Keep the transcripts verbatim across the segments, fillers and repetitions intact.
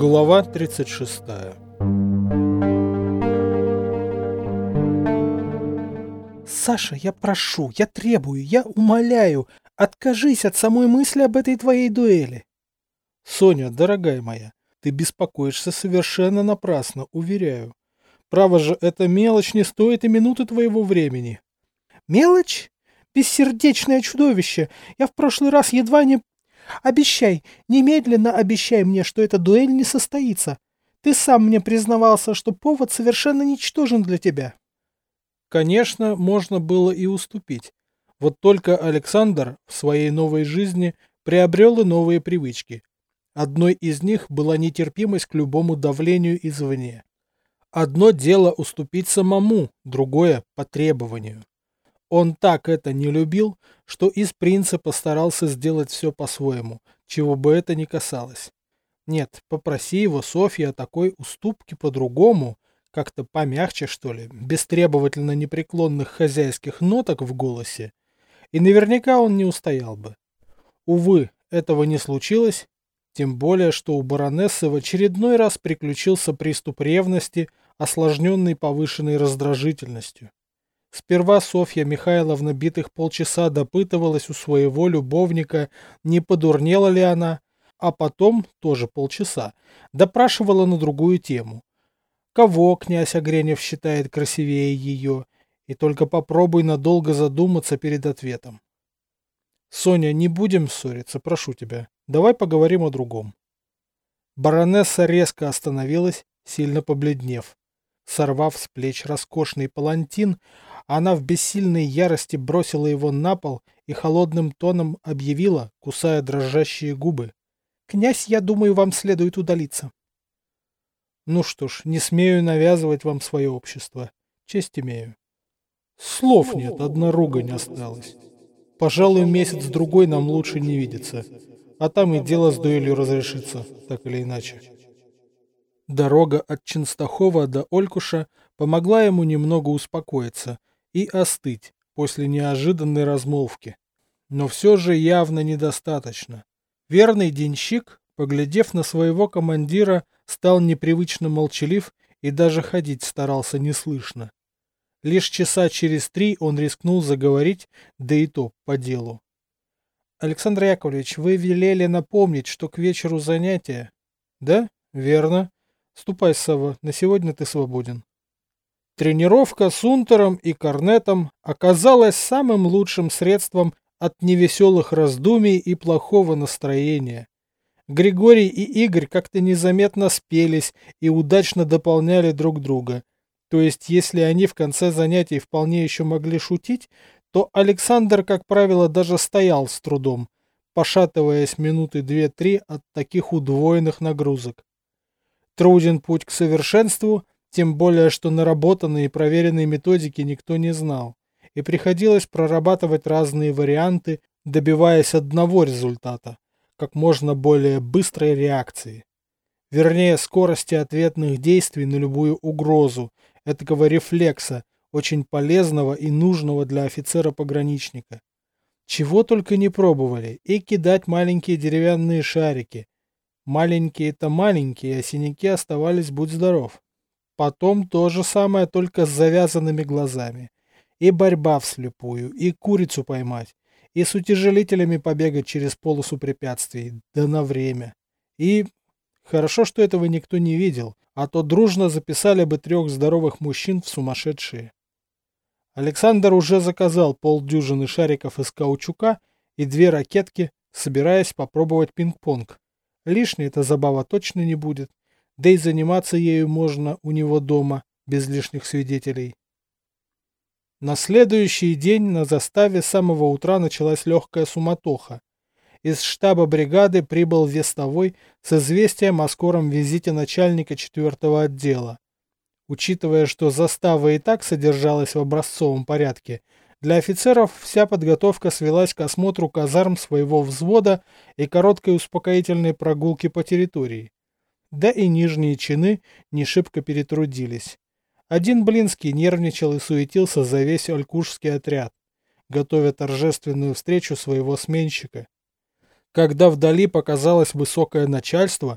Глава тридцать шесть. Саша, я прошу, я требую, я умоляю, откажись от самой мысли об этой твоей дуэли. Соня, дорогая моя, ты беспокоишься совершенно напрасно, уверяю. Право же, эта мелочь не стоит и минуты твоего времени. Мелочь? Бессердечное чудовище! Я в прошлый раз едва не... Обещай, немедленно обещай мне, что эта дуэль не состоится. Ты сам мне признавался, что повод совершенно ничтожен для тебя. Конечно, можно было и уступить. Вот только Александр в своей новой жизни приобрел и новые привычки. Одной из них была нетерпимость к любому давлению извне. Одно дело уступить самому, другое – по требованию. Он так это не любил, что из принципа старался сделать все по-своему, чего бы это ни касалось. Нет, попроси его Софья о такой уступке по-другому, как-то помягче, что ли, без требовательно непреклонных хозяйских ноток в голосе, и наверняка он не устоял бы. Увы, этого не случилось, тем более, что у баронессы в очередной раз приключился приступ ревности, осложненный повышенной раздражительностью. Сперва Софья Михайловна битых полчаса допытывалась у своего любовника, не подурнела ли она, а потом, тоже полчаса, допрашивала на другую тему. Кого князь Огренев считает красивее ее, и только попробуй надолго задуматься перед ответом. Соня, не будем ссориться, прошу тебя, давай поговорим о другом. Баронесса резко остановилась, сильно побледнев. Сорвав с плеч роскошный палантин, она в бессильной ярости бросила его на пол и холодным тоном объявила, кусая дрожащие губы: «Князь, я думаю, вам следует удалиться». Ну что ж, не смею навязывать вам свое общество. Честь имею. Слов нет, одна ругань осталась. Пожалуй, месяц-другой нам лучше не видеться. А там и дело с дуэлью разрешится, так или иначе. Дорога от Ченстахова до Олькуша помогла ему немного успокоиться и остыть после неожиданной размолвки. Но все же явно недостаточно. Верный денщик, поглядев на своего командира, стал непривычно молчалив и даже ходить старался неслышно. Лишь часа через три он рискнул заговорить, да и то по делу. «Александр Яковлевич, вы велели напомнить, что к вечеру занятия?» «Да, верно. Ступай, Сава, на сегодня ты свободен». Тренировка с унтером и корнетом оказалась самым лучшим средством от невеселых раздумий и плохого настроения. Григорий и Игорь как-то незаметно спелись и удачно дополняли друг друга. То есть, если они в конце занятий вполне еще могли шутить, то Александр, как правило, даже стоял с трудом, пошатываясь минуты две-три от таких удвоенных нагрузок. Труден путь к совершенству, тем более, что наработанные и проверенные методики никто не знал, и приходилось прорабатывать разные варианты, добиваясь одного результата – как можно более быстрой реакции. Вернее, скорости ответных действий на любую угрозу, этакого рефлекса, очень полезного и нужного для офицера-пограничника. Чего только не пробовали, и кидать маленькие деревянные шарики. Маленькие-то маленькие, а синяки оставались, будь здоров. Потом то же самое, только с завязанными глазами. И борьба вслепую, и курицу поймать, и с утяжелителями побегать через полосу препятствий, да на время. И... Хорошо, что этого никто не видел, а то дружно записали бы трех здоровых мужчин в сумасшедшие. Александр уже заказал полдюжины шариков из каучука и две ракетки, собираясь попробовать пинг-понг. Лишней эта забава точно не будет, да и заниматься ею можно у него дома, без лишних свидетелей. На следующий день на заставе с самого утра началась легкая суматоха. Из штаба бригады прибыл вестовой с известием о скором визите начальника четвертого отдела. Учитывая, что застава и так содержалась в образцовом порядке, для офицеров вся подготовка свелась к осмотру казарм своего взвода и короткой успокоительной прогулке по территории. Да и нижние чины не шибко перетрудились. Один Блинский нервничал и суетился за весь олькушский отряд, готовя торжественную встречу своего сменщика. Когда вдали показалось высокое начальство,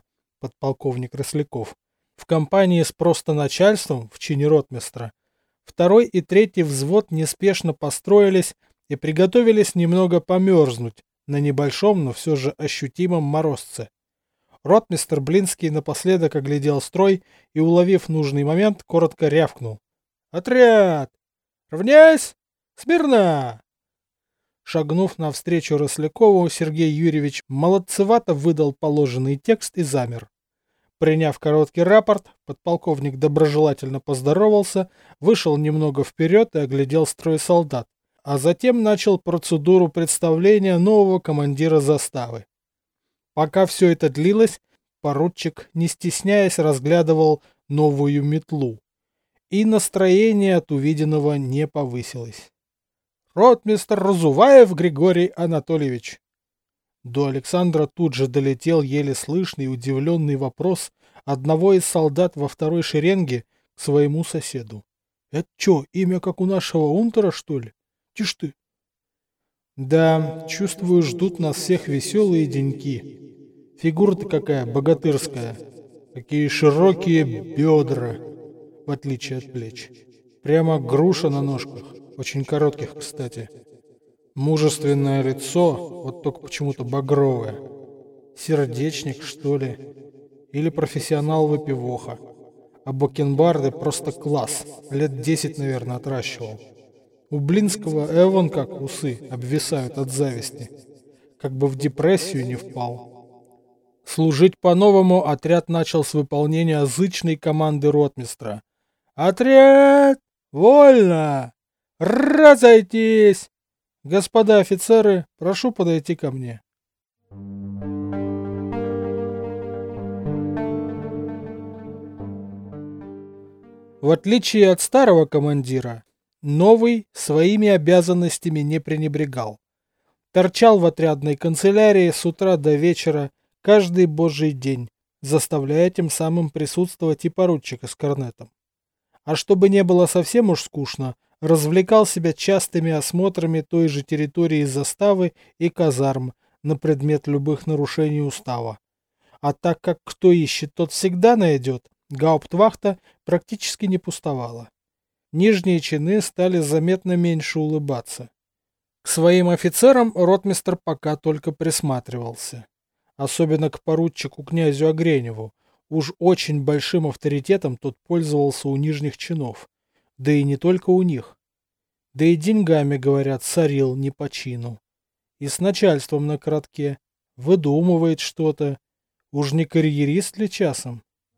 подполковник Росляков, в компании с просто начальством в чине ротмистра, второй и третий взвод неспешно построились и приготовились немного померзнуть на небольшом, но все же ощутимом морозце. Ротмистр Блинский напоследок оглядел строй и, уловив нужный момент, коротко рявкнул: «Отряд! Равняйсь! Смирно!» Шагнув навстречу Рослякову, Сергей Юрьевич молодцевато выдал положенный текст и замер. Приняв короткий рапорт, подполковник доброжелательно поздоровался, вышел немного вперед и оглядел строй солдат, а затем начал процедуру представления нового командира заставы. Пока все это длилось, поручик, не стесняясь, разглядывал новую метлу, и настроение от увиденного не повысилось. «Ротмистр Разуваев Григорий Анатольевич». До Александра тут же долетел еле слышный удивленный вопрос одного из солдат во второй шеренге к своему соседу. «Это чё, имя как у нашего унтера, что ли? Тишь ты!» «Да, чувствую, ждут нас всех веселые деньки. Фигура-то какая богатырская. Какие широкие бедра, в отличие от плеч. Прямо груша на ножках, очень коротких, кстати. Мужественное лицо, вот только почему-то багровое. Сердечник, что ли? Или профессионал-выпивоха. А бакенбарды просто класс. Лет десять, наверное, отращивал. У Блинского эвон как усы обвисают от зависти. Как бы в депрессию не впал». Служить по-новому отряд начал с выполнения зычной команды ротмистра. «Отряд! Вольно! Разойтись! Господа офицеры, прошу подойти ко мне». В отличие от старого командира, новый своими обязанностями не пренебрегал. Торчал в отрядной канцелярии с утра до вечера каждый божий день, заставляя тем самым присутствовать и поручика с корнетом. А чтобы не было совсем уж скучно, развлекал себя частыми осмотрами той же территории заставы и казарм на предмет любых нарушений устава. А так как кто ищет, тот всегда найдет, гауптвахта практически не пустовала. Нижние чины стали заметно меньше улыбаться. К своим офицерам ротмистр пока только присматривался. Особенно к поручику князю Огреневу. Уж очень большим авторитетом тот пользовался у нижних чинов. Да и не только у них. Да и деньгами, говорят, сорил не по чину. И с начальством на коротке. Выдумывает что-то. Уж не карьерист ли часом?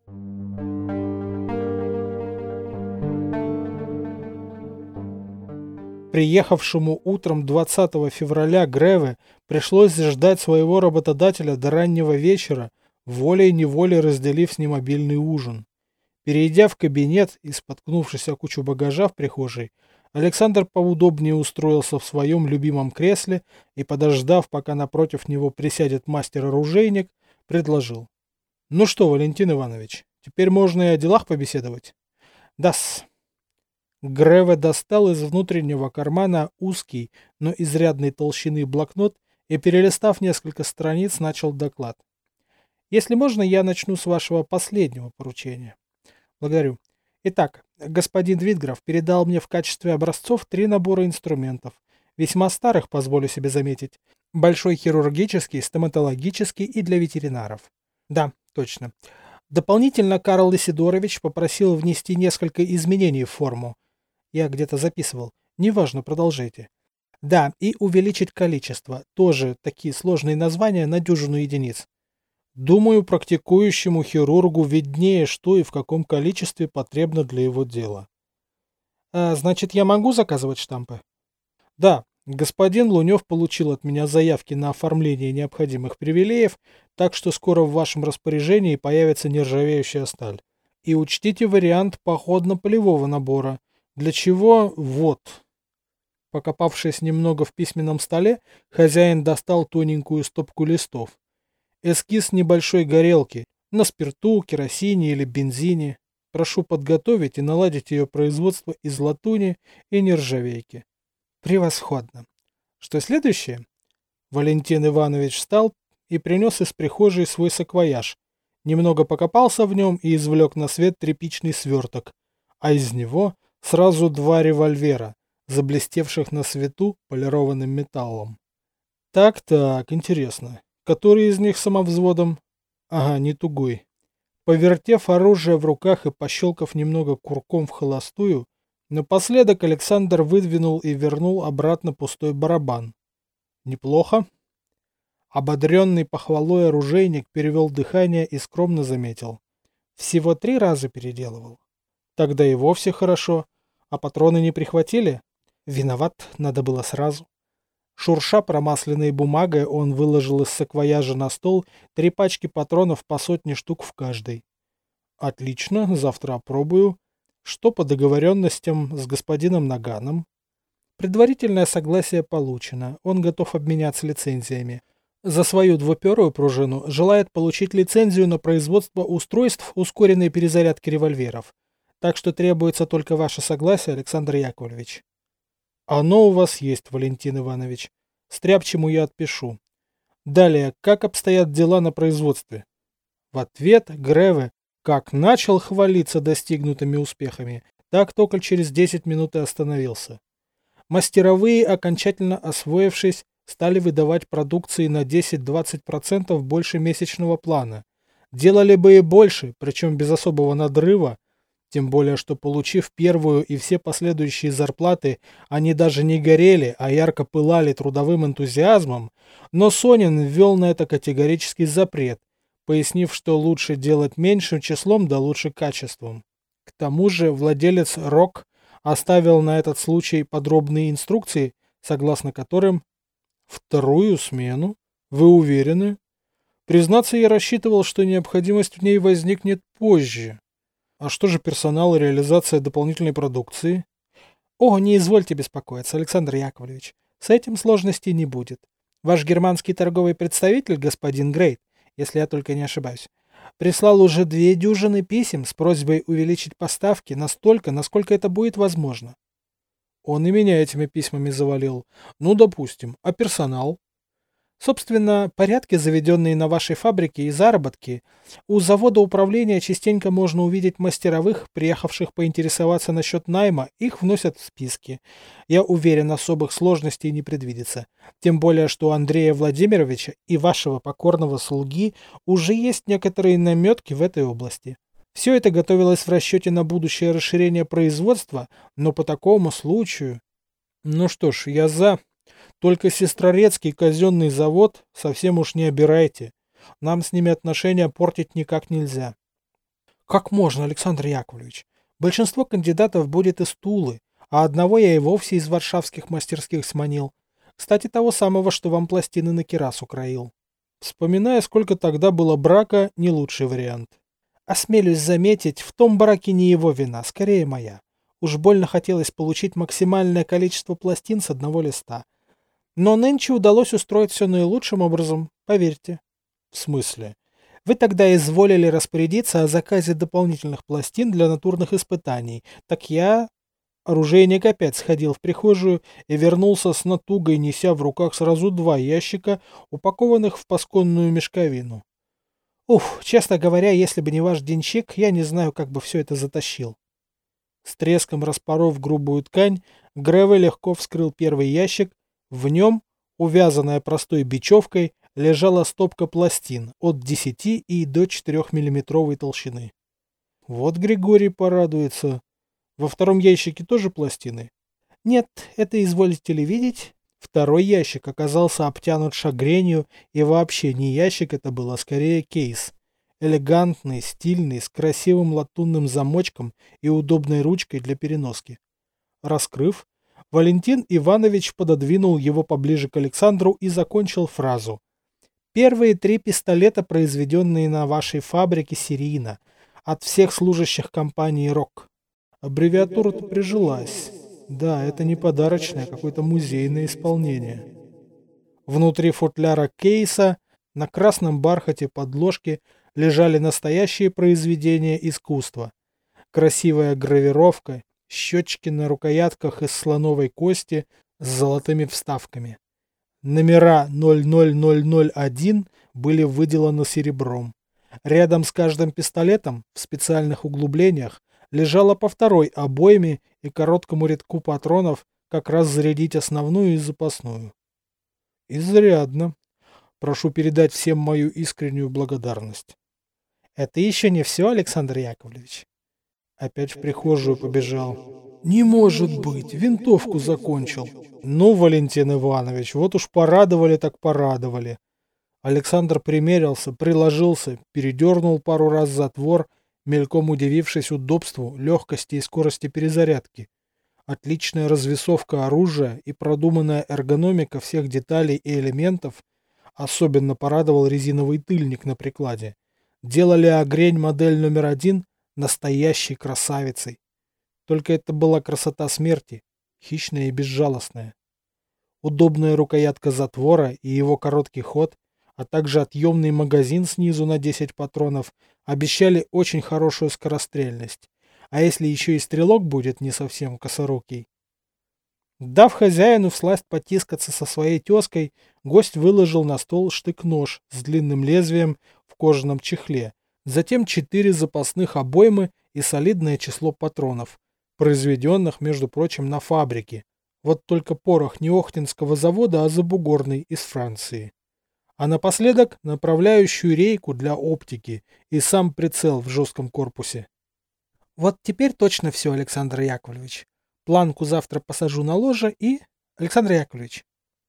Приехавшему утром двадцатого февраля Греве пришлось ждать своего работодателя до раннего вечера, волей-неволей разделив с ним обильный ужин. Перейдя в кабинет и споткнувшись о кучу багажа в прихожей, Александр поудобнее устроился в своем любимом кресле и, подождав, пока напротив него присядет мастер-оружейник, предложил: «Ну что, Валентин Иванович, теперь можно и о делах побеседовать?» «Да-с». Греве достал из внутреннего кармана узкий, но изрядной толщины блокнот и, перелистав несколько страниц, начал доклад. «Если можно, я начну с вашего последнего поручения». «Благодарю. Итак, господин Витграф передал мне в качестве образцов три набора инструментов, весьма старых, позволю себе заметить. Большой хирургический, стоматологический и для ветеринаров». «Да, точно. Дополнительно Карл Исидорович попросил внести несколько изменений в форму. Я где-то записывал. Неважно, продолжайте. Да, и увеличить количество. Тоже такие сложные названия на дюжину единиц. Думаю, практикующему хирургу виднее, что и в каком количестве потребно для его дела». А, значит, я могу заказывать штампы? Да, господин Лунев получил от меня заявки на оформление необходимых привилеев, так что скоро в вашем распоряжении появится нержавеющая сталь. И учтите вариант походно-полевого набора. Для чего? Вот. Покопавшись немного в письменном столе, хозяин достал тоненькую стопку листов. Эскиз небольшой горелки, на спирту, керосине или бензине. Прошу подготовить и наладить ее производство из латуни и нержавейки. Превосходно. Что следующее? Валентин Иванович встал и принес из прихожей свой саквояж, Немного покопался в нем и извлек на свет тряпичный сверток, а из него сразу два револьвера, заблестевших на свету полированным металлом. Так-так, интересно, который из них самовзводом? Ага, не тугой. Повертев оружие в руках и пощелкав немного курком в холостую, напоследок Александр выдвинул и вернул обратно пустой барабан. Неплохо. Ободренный похвалой оружейник перевел дыхание и скромно заметил. Всего три раза переделывал. Тогда и вовсе хорошо. А патроны не прихватили? Виноват, надо было сразу. Шурша промасленной бумагой, он выложил из саквояжа на стол три пачки патронов по сотне штук в каждой. Отлично, завтра опробую. Что по договоренностям с господином Наганом? Предварительное согласие получено, он готов обменяться лицензиями. За свою двуперую пружину желает получить лицензию на производство устройств ускоренной перезарядки револьверов. Так что требуется только ваше согласие, Александр Яковлевич. Оно у вас есть, Валентин Иванович. Стряпчему я отпишу. Далее, как обстоят дела на производстве? В ответ Греве как начал хвалиться достигнутыми успехами, так только через десять минут и остановился. Мастеровые, окончательно освоившись, стали выдавать продукции на десять-двадцать процентов больше месячного плана. Делали бы и больше, причем без особого надрыва, тем более, что, получив первую и все последующие зарплаты, они даже не горели, а ярко пылали трудовым энтузиазмом, но Сонин ввел на это категорический запрет, пояснив, что лучше делать меньшим числом, да лучше качеством. К тому же владелец РОК оставил на этот случай подробные инструкции, согласно которым «Вторую смену? Вы уверены? Признаться, я рассчитывал, что необходимость в ней возникнет позже». А что же персонал и реализация дополнительной продукции? О, не извольте беспокоиться, Александр Яковлевич. С этим сложностей не будет. Ваш германский торговый представитель, господин Грейт, если я только не ошибаюсь, прислал уже две дюжины писем с просьбой увеличить поставки настолько, насколько это будет возможно. Он и меня этими письмами завалил. Ну, допустим. А персонал? Собственно, порядки, заведенные на вашей фабрике, и заработки. У завода управления частенько можно увидеть мастеровых, приехавших поинтересоваться насчет найма, их вносят в списки. Я уверен, особых сложностей не предвидится. Тем более, что у Андрея Владимировича и вашего покорного слуги уже есть некоторые наметки в этой области. Все это готовилось в расчете на будущее расширение производства, но по такому случаю... Ну что ж, я за... Только Сестрорецкий казенный завод совсем уж не обирайте. Нам с ними отношения портить никак нельзя. Как можно, Александр Яковлевич? Большинство кандидатов будет из Тулы, а одного я и вовсе из варшавских мастерских сманил. Кстати, того самого, что вам пластины на кирасу краил. Вспоминая, сколько тогда было брака, не лучший вариант. Осмелюсь заметить, в том браке не его вина, скорее моя. Уж больно хотелось получить максимальное количество пластин с одного листа. Но нынче удалось устроить все наилучшим образом, поверьте. В смысле? Вы тогда изволили распорядиться о заказе дополнительных пластин для натурных испытаний. Так я... Оружейник опять сходил в прихожую и вернулся с натугой, неся в руках сразу два ящика, упакованных в пасконную мешковину. Уф, честно говоря, если бы не ваш денщик, я не знаю, как бы все это затащил. С треском распоров грубую ткань, Греве легко вскрыл первый ящик. В нем, увязанная простой бечевкой, лежала стопка пластин от десяти и до четырёхмиллиметровой толщины. Вот Григорий порадуется. Во втором ящике тоже пластины? Нет, это изволите ли видеть? Второй ящик оказался обтянут шагренью, и вообще не ящик это был, а скорее кейс. Элегантный, стильный, с красивым латунным замочком и удобной ручкой для переноски. Раскрыв, Валентин Иванович пододвинул его поближе к Александру и закончил фразу. «Первые три пистолета, произведенные на вашей фабрике серийно, от всех служащих компании РОК». Аббревиатура-то прижилась. Да, это не подарочное, а какое-то музейное исполнение. Внутри футляра кейса на красном бархате подложки лежали настоящие произведения искусства. Красивая гравировка, счетчики на рукоятках из слоновой кости с золотыми вставками. Номера ноль ноль ноль ноль один были выделаны серебром. Рядом с каждым пистолетом в специальных углублениях лежало по второй обойме и короткому рядку патронов, как раз зарядить основную и запасную. Изрядно. Прошу передать всем мою искреннюю благодарность. Это еще не все, Александр Яковлевич. Опять в прихожую побежал. Не может быть, винтовку закончил. Ну, Валентин Иванович, вот уж порадовали так порадовали. Александр примерился, приложился, передернул пару раз затвор, мельком удивившись удобству, легкости и скорости перезарядки. Отличная развесовка оружия и продуманная эргономика всех деталей и элементов, особенно порадовал резиновый тыльник на прикладе, делали огрень модель номер один настоящей красавицей. Только это была красота смерти, хищная и безжалостная. Удобная рукоятка затвора и его короткий ход, а также отъемный магазин снизу на десять патронов обещали очень хорошую скорострельность. А если еще и стрелок будет не совсем косорукий? Дав хозяину всласть потискаться со своей тезкой, гость выложил на стол штык-нож с длинным лезвием в кожаном чехле, затем четыре запасных обоймы и солидное число патронов, произведенных, между прочим, на фабрике. Вот только порох не Охтинского завода, а забугорный из Франции. А напоследок направляющую рейку для оптики и сам прицел в жестком корпусе. Вот теперь точно все, Александр Яковлевич. Планку завтра посажу на ложе и... Александр Яковлевич.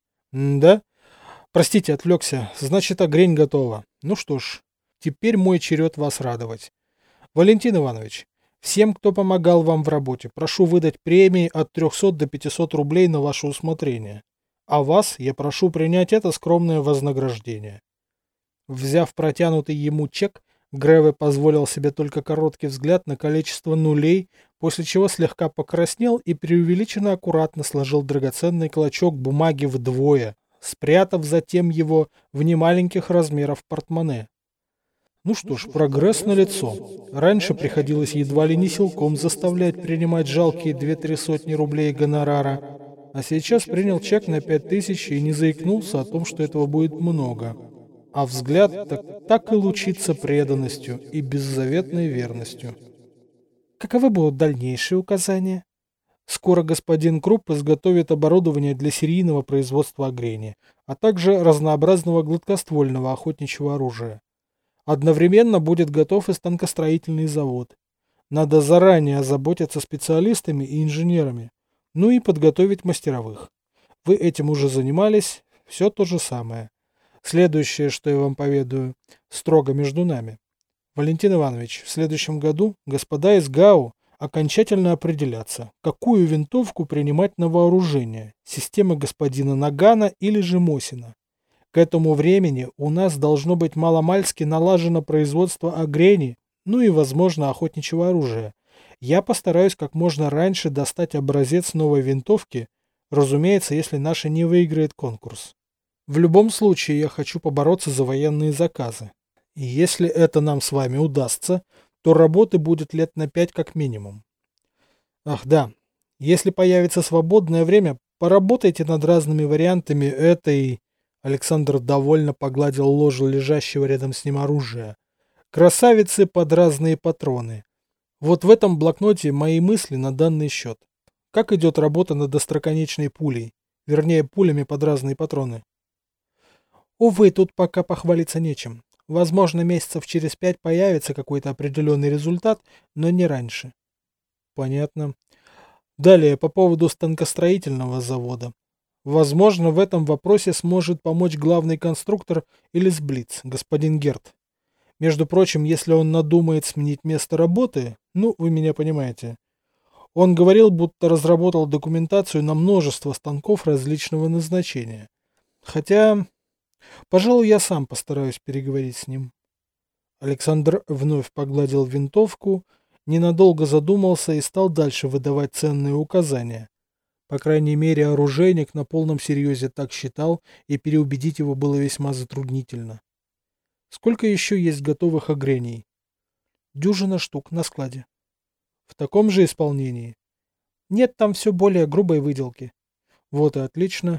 М да? Простите, отвлекся. Значит, огрень готова. Ну что ж, теперь мой черед вас радовать. Валентин Иванович, всем, кто помогал вам в работе, прошу выдать премии от трехсот до пятисот рублей на ваше усмотрение. А вас я прошу принять это скромное вознаграждение. Взяв протянутый ему чек, Греве позволил себе только короткий взгляд на количество нулей, после чего слегка покраснел и преувеличенно аккуратно сложил драгоценный клочок бумаги вдвое, спрятав затем его в немаленьких размеров портмоне. Ну что ж, прогресс налицо. Раньше приходилось едва ли не силком заставлять принимать жалкие две-три сотни рублей гонорара, а сейчас принял чек на пять тысяч и не заикнулся о том, что этого будет много. А взгляд так, так и лучится преданностью и беззаветной верностью. Каковы будут дальнейшие указания? Скоро господин Круп изготовит оборудование для серийного производства огрени, а также разнообразного гладкоствольного охотничьего оружия. Одновременно будет готов и станкостроительный завод. Надо заранее озаботиться специалистами и инженерами, ну и подготовить мастеровых. Вы этим уже занимались, все то же самое. Следующее, что я вам поведаю, строго между нами. Валентин Иванович, в следующем году господа из ГАУ окончательно определятся, какую винтовку принимать на вооружение, системы господина Нагана или же Мосина. К этому времени у нас должно быть маломальски налажено производство огрени, ну и, возможно, охотничьего оружия. Я постараюсь как можно раньше достать образец новой винтовки, разумеется, если наша не выиграет конкурс. В любом случае я хочу побороться за военные заказы. И если это нам с вами удастся, то работы будет лет на пять как минимум. Ах да, если появится свободное время, поработайте над разными вариантами этой... Александр довольно погладил ложу лежащего рядом с ним оружия. Красавицы под разные патроны. Вот в этом блокноте мои мысли на данный счет. Как идет работа над остроконечной пулей? Вернее, пулями под разные патроны. Увы, тут пока похвалиться нечем. Возможно, месяцев через пять появится какой-то определенный результат, но не раньше. Понятно. Далее, по поводу станкостроительного завода. Возможно, в этом вопросе сможет помочь главный конструктор или сблиц, господин Герт. Между прочим, если он надумает сменить место работы, ну, вы меня понимаете. Он говорил, будто разработал документацию на множество станков различного назначения. Хотя, пожалуй, я сам постараюсь переговорить с ним. Александр вновь погладил винтовку, ненадолго задумался и стал дальше выдавать ценные указания. По крайней мере, оружейник на полном серьезе так считал, и переубедить его было весьма затруднительно. Сколько еще есть готовых огрений? Дюжина штук на складе. В таком же исполнении? Нет, там все более грубой выделки. Вот и отлично.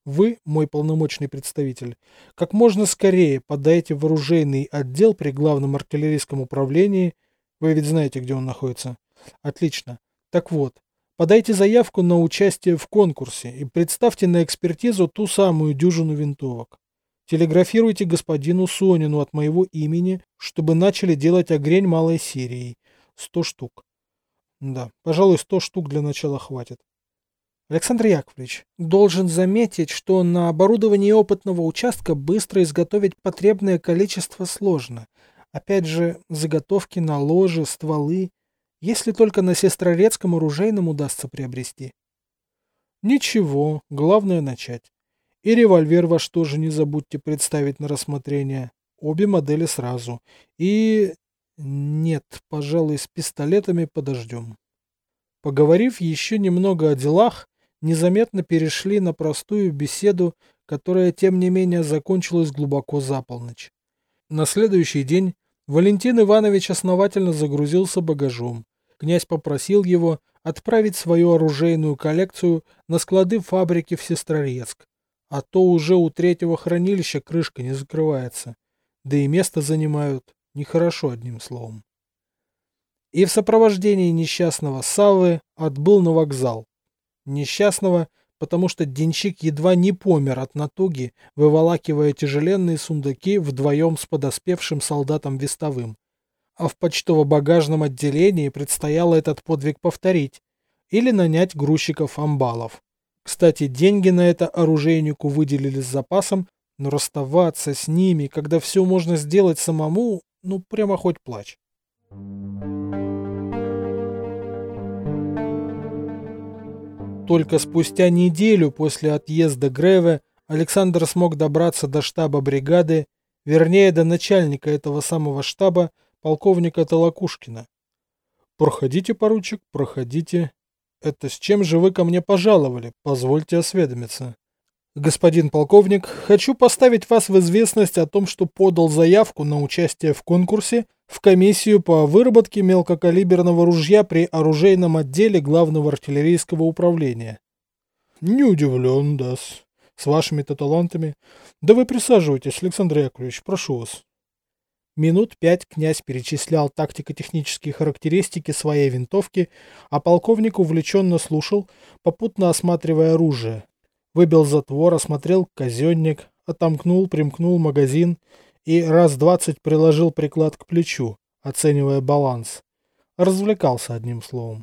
вы, мой полномочный представитель, как можно скорее подайте в оружейный отдел при главном артиллерийском управлении. Вы ведь знаете, где он находится? Отлично. Так вот, подайте заявку на участие в конкурсе и представьте на экспертизу ту самую дюжину винтовок. Телеграфируйте господину Сонину от моего имени, чтобы начали делать огрень малой серией. Сто штук. Да, пожалуй, сто штук для начала хватит. Александр Яковлевич, должен заметить, что на оборудовании опытного участка быстро изготовить потребное количество сложно. Опять же, заготовки на ложи, стволы, если только на Сестрорецком оружейном удастся приобрести. Ничего, главное начать. И револьвер ваш тоже не забудьте представить на рассмотрение. Обе модели сразу. И... нет, пожалуй, с пистолетами подождем. Поговорив еще немного о делах, незаметно перешли на простую беседу, которая, тем не менее, закончилась глубоко за полночь. На следующий день Валентин Иванович основательно загрузился багажом. Князь попросил его отправить свою оружейную коллекцию на склады фабрики в Сестрорецк, а то уже у третьего хранилища крышка не закрывается, да и место занимают нехорошо, одним словом. И в сопровождении несчастного Саввы отбыл на вокзал. Несчастного, потому что денщик едва не помер от натуги, выволакивая тяжеленные сундуки вдвоем с подоспевшим солдатом вестовым. А в почтово-багажном отделении предстояло этот подвиг повторить или нанять грузчиков-амбалов. Кстати, деньги на это оружейнику выделили с запасом, но расставаться с ними, когда все можно сделать самому, ну прямо хоть плачь. Только спустя неделю после отъезда Греве Александр смог добраться до штаба бригады, вернее до начальника этого самого штаба, полковника Толокушкина. «Проходите, поручик, проходите. Это с чем же вы ко мне пожаловали? Позвольте осведомиться». «Господин полковник, хочу поставить вас в известность о том, что подал заявку на участие в конкурсе в комиссию по выработке мелкокалиберного ружья при оружейном отделе Главного артиллерийского управления». «Не удивлен, да-с. С вашими-то талантами. Да вы присаживайтесь, Александр Яковлевич, прошу вас». Минут пять князь перечислял тактико-технические характеристики своей винтовки, а полковник увлеченно слушал, попутно осматривая оружие. Выбил затвор, осмотрел казенник, отомкнул, примкнул магазин и раз двадцать приложил приклад к плечу, оценивая баланс. Развлекался, одним словом.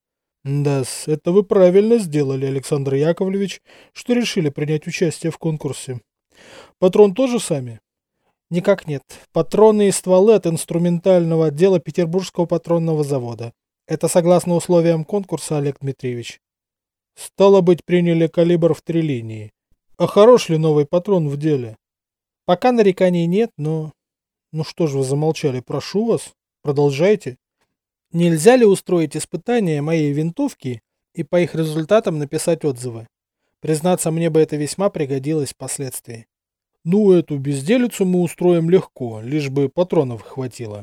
Да-с, это вы правильно сделали, Александр Яковлевич, что решили принять участие в конкурсе. Патрон тоже сами? Никак нет. Патроны и стволы от инструментального отдела Петербургского патронного завода. Это согласно условиям конкурса, Олег Дмитриевич. Стало быть, приняли калибр в три линии. А хорош ли новый патрон в деле? Пока нареканий нет, но... Ну что ж вы замолчали, прошу вас, продолжайте. Нельзя ли устроить испытания моей винтовки и по их результатам написать отзывы? Признаться, мне бы это весьма пригодилось впоследствии. Ну, эту безделицу мы устроим легко, лишь бы патронов хватило.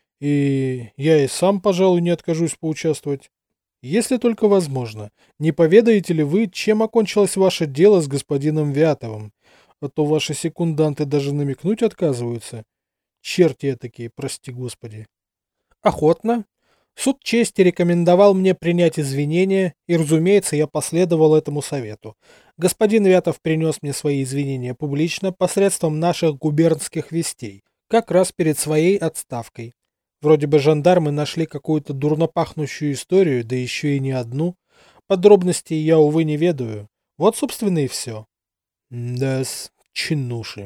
И я и сам, пожалуй, не откажусь поучаствовать. Если только возможно, не поведаете ли вы, чем окончилось ваше дело с господином Вятовым? А то ваши секунданты даже намекнуть отказываются. Черти этакие, прости господи. Охотно. Суд чести рекомендовал мне принять извинения, и, разумеется, я последовал этому совету. Господин Вятов принес мне свои извинения публично посредством наших губернских вестей, как раз перед своей отставкой. Вроде бы жандармы нашли какую-то дурнопахнущую историю, да еще и не одну. Подробностей я, увы, не ведаю. Вот, собственно, и все. Да-с, чинуши.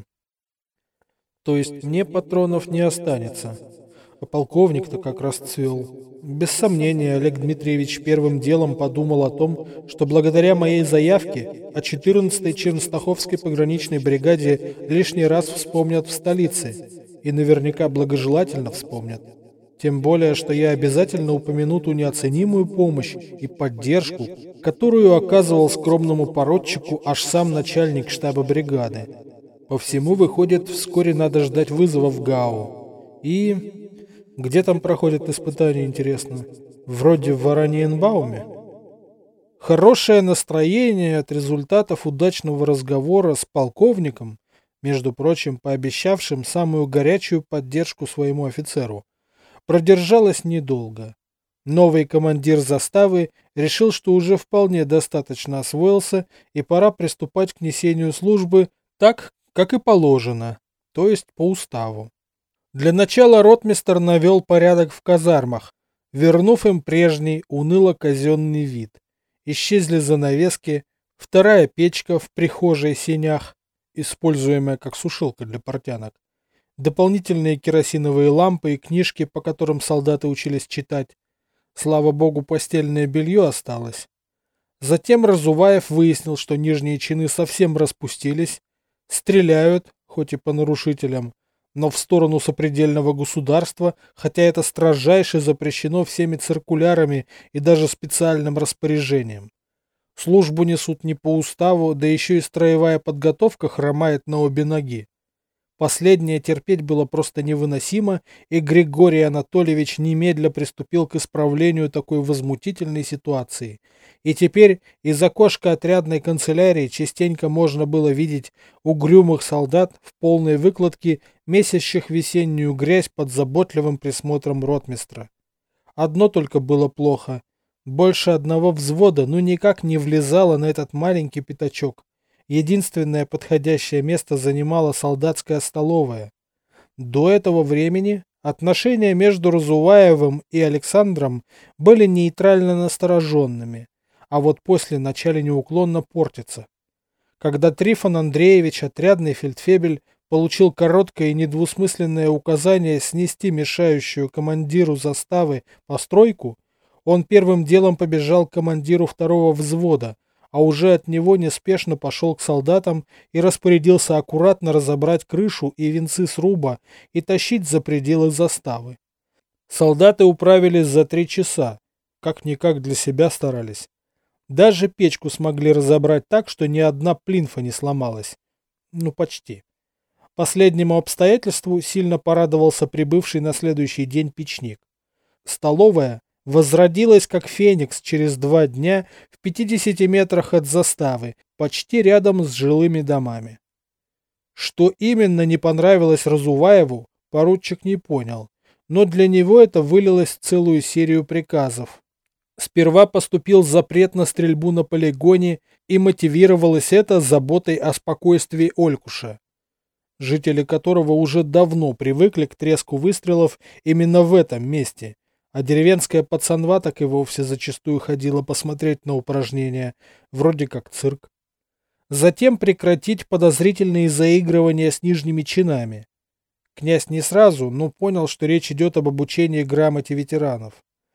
То есть мне патронов не останется. А полковник-то как раз цвел. Без сомнения, Олег Дмитриевич первым делом подумал о том, что благодаря моей заявке о четырнадцатой Чернстаховской пограничной бригаде лишний раз вспомнят в столице. И наверняка благожелательно вспомнят. Тем более, что я обязательно упомяну ту неоценимую помощь и поддержку, которую оказывал скромному поручику аж сам начальник штаба бригады. По всему, выходит, вскоре надо ждать вызова в ГАУ. И... Где там проходят испытания, интересно? Вроде в Ораниенбауме? Хорошее настроение от результатов удачного разговора с полковником, между прочим, пообещавшим самую горячую поддержку своему офицеру, продержалось недолго. Новый командир заставы решил, что уже вполне достаточно освоился и пора приступать к несению службы так, как и положено, то есть по уставу. Для начала ротмистр навел порядок в казармах, вернув им прежний уныло-казенный вид. Исчезли занавески, вторая печка в прихожей-сенях, используемая как сушилка для портянок, дополнительные керосиновые лампы и книжки, по которым солдаты учились читать. Слава богу, постельное белье осталось. Затем Разуваев выяснил, что нижние чины совсем распустились, стреляют, хоть и по нарушителям, но в сторону сопредельного государства, хотя это строжайше запрещено всеми циркулярами и даже специальным распоряжением. Службу несут не по уставу, да еще и строевая подготовка хромает на обе ноги. Последнее терпеть было просто невыносимо, и Григорий Анатольевич немедля приступил к исправлению такой возмутительной ситуации. И теперь из окошка отрядной канцелярии частенько можно было видеть угрюмых солдат в полной выкладке, месящих весеннюю грязь под заботливым присмотром ротмистра. Одно только было плохо. Больше одного взвода ну никак не влезало на этот маленький пятачок. Единственное подходящее место занимала солдатская столовая. До этого времени отношения между Разуваевым и Александром были нейтрально настороженными, а вот после начали неуклонно портиться. Когда Трифон Андреевич, отрядный фельдфебель, получил короткое и недвусмысленное указание снести мешающую командиру заставы постройку, он первым делом побежал к командиру второго взвода, а уже от него неспешно пошел к солдатам и распорядился аккуратно разобрать крышу и венцы сруба и тащить за пределы заставы. Солдаты управились за три часа, как-никак для себя старались. Даже печку смогли разобрать так, что ни одна плинфа не сломалась. Ну, почти. Последнему обстоятельству сильно порадовался прибывший на следующий день печник. Столовая возродилась как феникс через два дня в пятидесяти метрах от заставы, почти рядом с жилыми домами. Что именно не понравилось Разуваеву, поручик не понял, но для него это вылилось в целую серию приказов. Сперва поступил запрет на стрельбу на полигоне, и мотивировалось это заботой о спокойствии Олькуша, жители которого уже давно привыкли к треску выстрелов именно в этом месте, а деревенская пацанва так и вовсе зачастую ходила посмотреть на упражнения, вроде как цирк. Затем прекратить подозрительные заигрывания с нижними чинами. Князь не сразу, но понял, что речь идет об обучении грамоте ветеранов.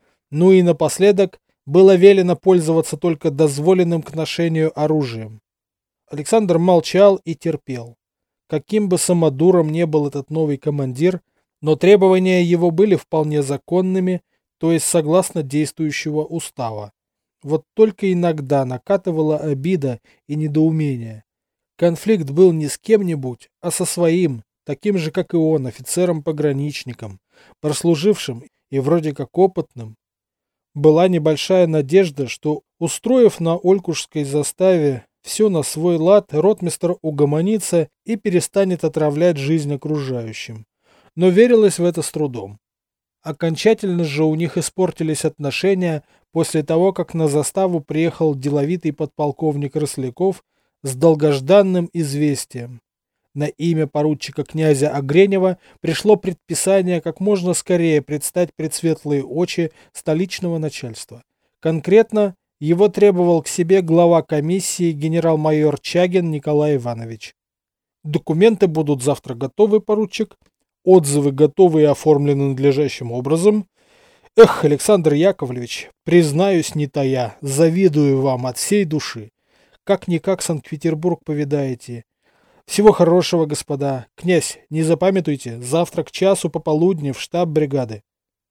Ну и напоследок было велено пользоваться только дозволенным к ношению оружием. Александр молчал и терпел. Каким бы самодуром не был этот новый командир, но требования его были вполне законными, то есть согласно действующего устава. Вот только иногда накатывала обида и недоумение. Конфликт был не с кем-нибудь, а со своим, таким же, как и он, офицером-пограничником, прослужившим и вроде как опытным. Была небольшая надежда, что, устроив на Олькушской заставе все на свой лад, ротмистр угомонится и перестанет отравлять жизнь окружающим. Но верилось в это с трудом. Окончательно же у них испортились отношения после того, как на заставу приехал деловитый подполковник Росляков с долгожданным известием. На имя поручика князя Огренева пришло предписание как можно скорее предстать пред светлые очи столичного начальства. Конкретно его требовал к себе глава комиссии генерал-майор Чагин Николай Иванович. Документы будут завтра готовы, поручик. Отзывы готовы и оформлены надлежащим образом. Эх, Александр Яковлевич, признаюсь не тая, завидую вам от всей души. Как-никак Санкт-Петербург повидаете. Всего хорошего, господа. Князь, не запамятуйте, завтра к часу пополудни в штаб бригады.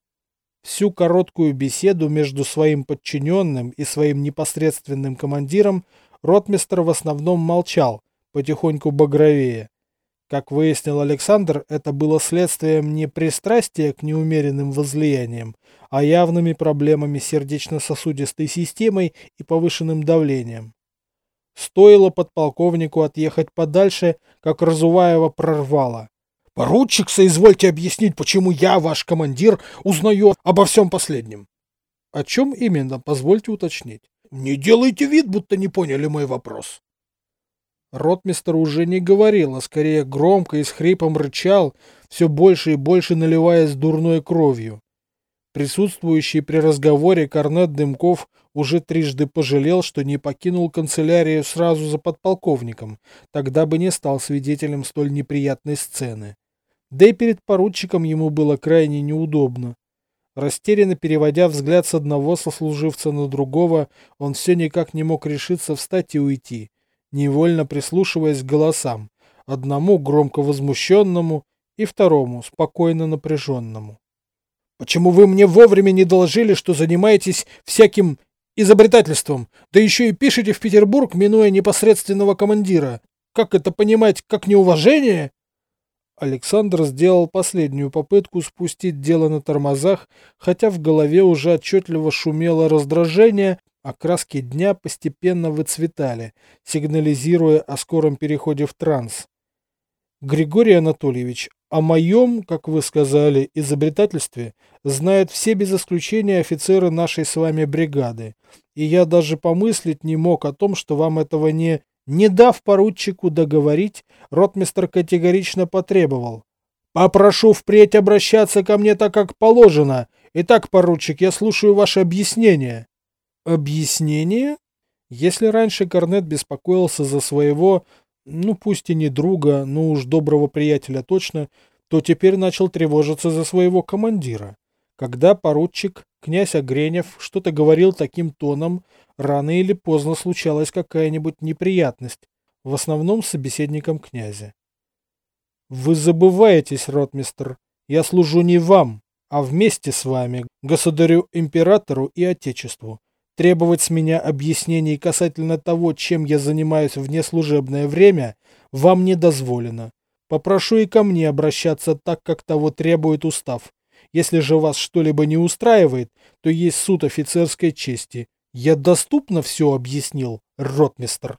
Всю короткую беседу между своим подчиненным и своим непосредственным командиром ротмистр в основном молчал, потихоньку багровея. Как выяснил Александр, это было следствием не пристрастия к неумеренным возлияниям, а явными проблемами сердечно-сосудистой системой и повышенным давлением. Стоило подполковнику отъехать подальше, как Разуваева прорвало. «Поручик, соизвольте объяснить, почему я, ваш командир, узнаю обо всем последнем». «О чем именно, позвольте уточнить». «Не делайте вид, будто не поняли мой вопрос». Ротмистр уже не говорил, а скорее громко и с хрипом рычал, все больше и больше наливаясь дурной кровью. Присутствующий при разговоре корнет Дымков уже трижды пожалел, что не покинул канцелярию сразу за подполковником, тогда бы не стал свидетелем столь неприятной сцены. Да и перед поручиком ему было крайне неудобно. Растерянно переводя взгляд с одного сослуживца на другого, он все никак не мог решиться встать и уйти, невольно прислушиваясь к голосам, одному громко возмущенному и второму спокойно напряженному. «Почему вы мне вовремя не доложили, что занимаетесь всяким изобретательством, да еще и пишете в Петербург, минуя непосредственного командира? Как это понимать, как неуважение?» Александр сделал последнюю попытку спустить дело на тормозах, хотя в голове уже отчетливо шумело раздражение, а краски дня постепенно выцветали, сигнализируя о скором переходе в транс. «Григорий Анатольевич, о моем, как вы сказали, изобретательстве знают все без исключения офицеры нашей с вами бригады, и я даже помыслить не мог о том, что вам этого не...» Не дав поручику договорить, ротмистр категорично потребовал. «Попрошу впредь обращаться ко мне так, как положено. Итак, поручик, я слушаю ваше объяснение». «Объяснение?» Если раньше корнет беспокоился за своего, ну пусть и не друга, но уж доброго приятеля точно, то теперь начал тревожиться за своего командира. Когда поручик, князь Огренев, что-то говорил таким тоном, рано или поздно случалась какая-нибудь неприятность, в основном с собеседником князя. «Вы забываетесь, ротмистр, я служу не вам, а вместе с вами, государю-императору и отечеству. Требовать с меня объяснений касательно того, чем я занимаюсь в неслужебное время, вам не дозволено. Попрошу и ко мне обращаться так, как того требует устав. Если же вас что-либо не устраивает, то есть суд офицерской чести. Я доступно все объяснил, ротмистр».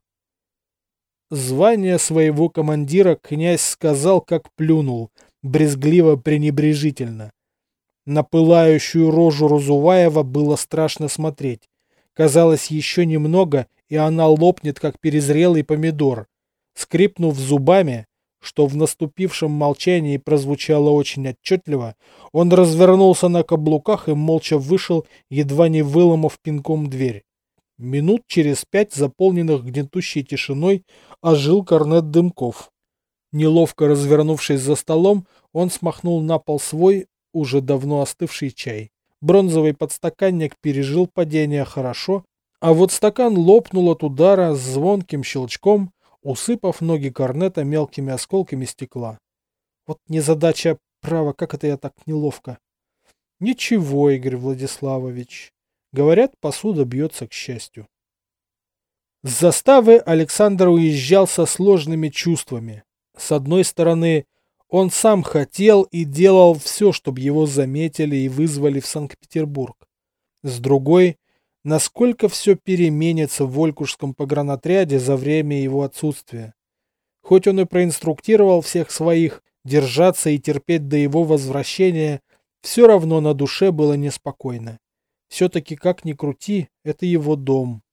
Звание своего командира князь сказал, как плюнул, брезгливо-пренебрежительно. На пылающую рожу Разуваева было страшно смотреть. Казалось, еще немного, и она лопнет, как перезрелый помидор. Скрипнув зубами, что в наступившем молчании прозвучало очень отчетливо, он развернулся на каблуках и молча вышел, едва не выломав пинком дверь. Минут через пять, заполненных гнетущей тишиной, ожил корнет Дымков. Неловко развернувшись за столом, он смахнул на пол свой, уже давно остывший чай. Бронзовый подстаканник пережил падение хорошо, а вот стакан лопнул от удара с звонким щелчком, усыпав ноги корнета мелкими осколками стекла. Вот незадача, право, как это я так неловко. Ничего, Игорь Владиславович. Говорят, посуда бьется к счастью. С заставы Александр уезжал со сложными чувствами. С одной стороны, он сам хотел и делал все, чтобы его заметили и вызвали в Санкт-Петербург. С другой, насколько все переменится в Волькушском погранотряде за время его отсутствия. Хоть он и проинструктировал всех своих держаться и терпеть до его возвращения, все равно на душе было неспокойно. Все-таки, как ни крути, это его дом.